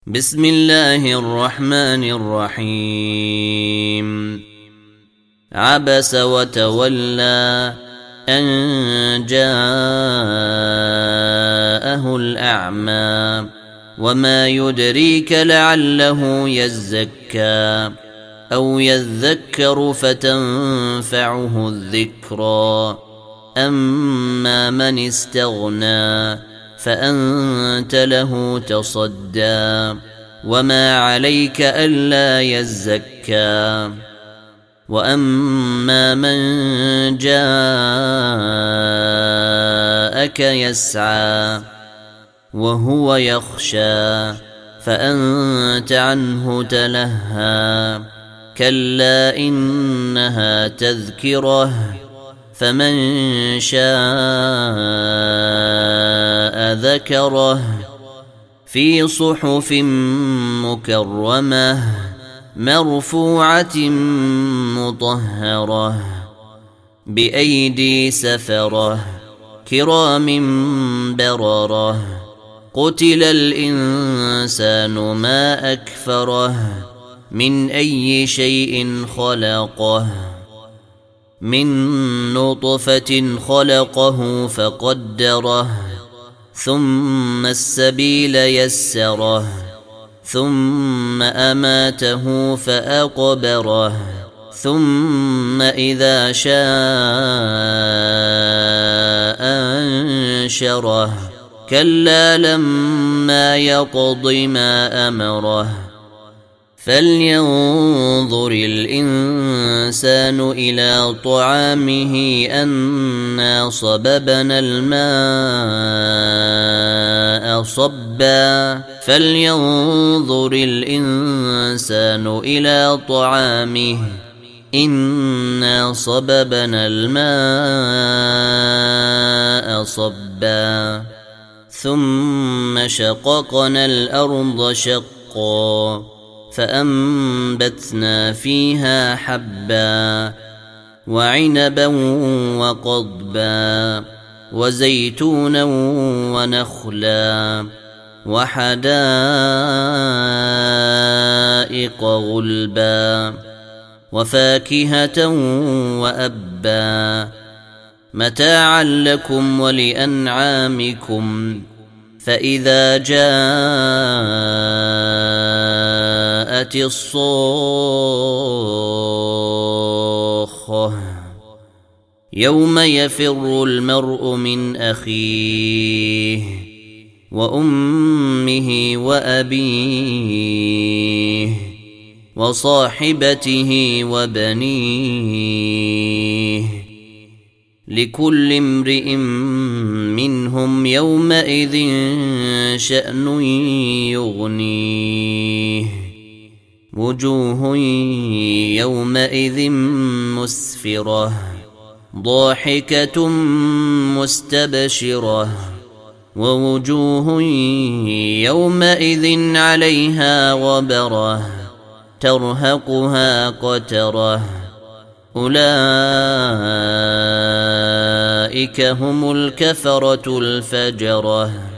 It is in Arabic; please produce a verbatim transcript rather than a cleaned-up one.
بسم الله الرحمن الرحيم. عبس وتولى أن جاءه الأعمى وما يدريك لعله يزكى أو يذكر فتنفعه الذكرى. أما من استغنى فأنت له تصدى وما عليك ألا يزكى. وأما من جاءك يسعى وهو يخشى فأنت عنه تلهى. كلا إنها تذكرة فمن شاء ذكره في صحف مكرمة مرفوعة مطهرة بأيدي سفرة كرام بررة. قتل الإنسان ما أكفره من أي شيء خلقه من نطفة خلقه فقدره ثم السبيل يسره ثم أماته فأقبره ثم إذا شاء أنشره. كلا لما يقض ما أمره. فلينظر الإنسان إلى طعامه أنا صببنا الماء صبا. فلينظر الإنسان إلى طعامه إنا صببنا الماء صبا ثم شققنا الأرض شقا فأنبتنا فيها حبا وعنبا وقضبا وزيتونا ونخلا وحدائق غلبا وفاكهة وأبا متاعا لكم ولأنعامكم. فإذا جاءت الصاخة يوم يفر المرء من أخيه وأمه وأبيه وصاحبته وبنيه لكل امرئ منهم يومئذ شأن يغنيه. وجوه يومئذ مسفرة ضاحكة مستبشرة ووجوه يومئذ عليها غبرة ترهقها قترة. أولئك هم الكفرة الفجرة.